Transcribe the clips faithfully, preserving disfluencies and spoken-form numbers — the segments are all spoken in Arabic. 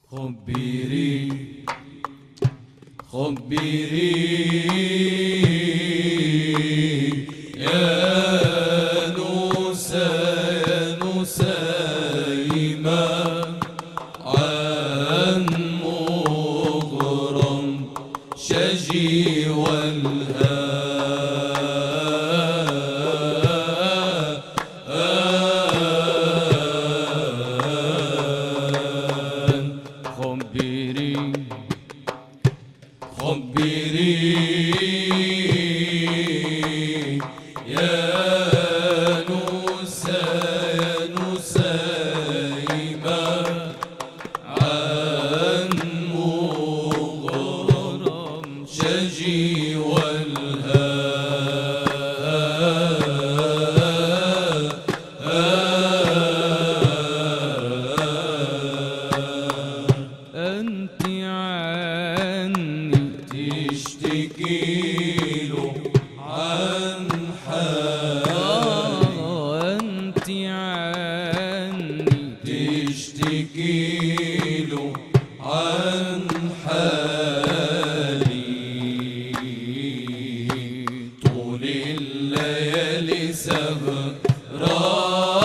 خبري خبري يا نوسى يا نسيمة عن مغرم شجي والهاء خبري خبري يا نوسى يا نسيمة عن مغرم شجي والهاء أنت عني تشتكيله عن حالي أنت عني تشتكيله عن حالي طول الليالي سهران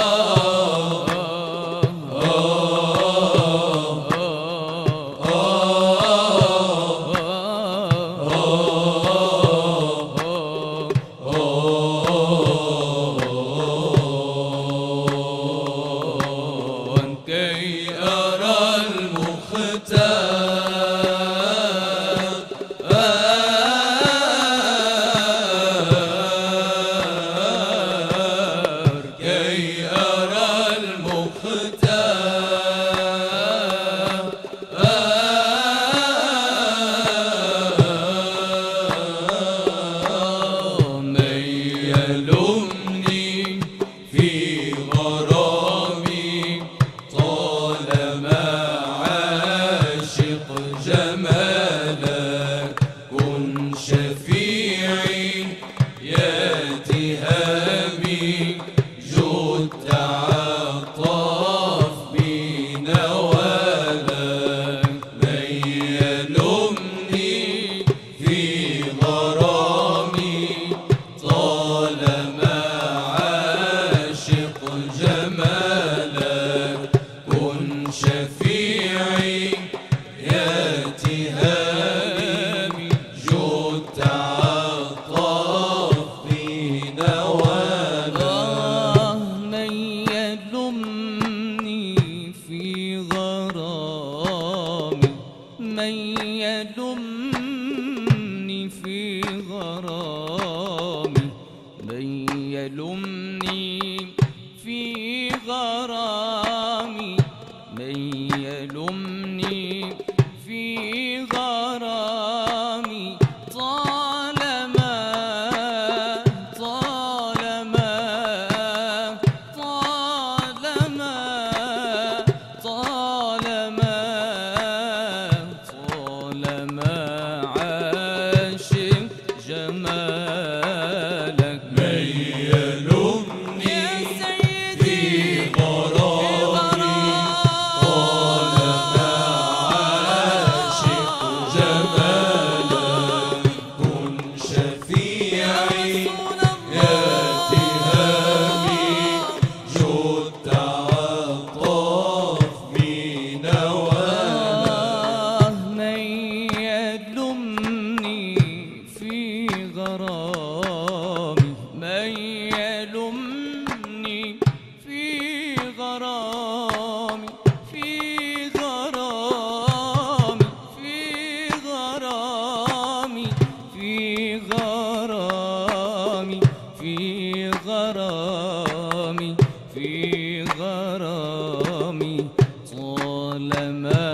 كي أرى المختار كي أرى المختار من يلومني في غرامي طالما عاشق جمالك كن شفيعي يا تهامي جد تعاطف بنوالك من يلومني في غرامي طالما عاشق جمالك كن شفيعي يا تهامي جد تعاطف بنوالك من يلومني في غرامي من يلومني في غرامي من يلومني في غرامي من يلومني في غرامي طالما طالما طالما طالما طالما عاشق جمالك من يلومني يا سيدي في غرامي طالما عاشق جمالك كن شفيعي يا تهامي جد تعاطف بنوالك من يلومني في غرامي من يلومني في غرامي في غرامي في غرامي في غرامي في غرامي في غرامي طالما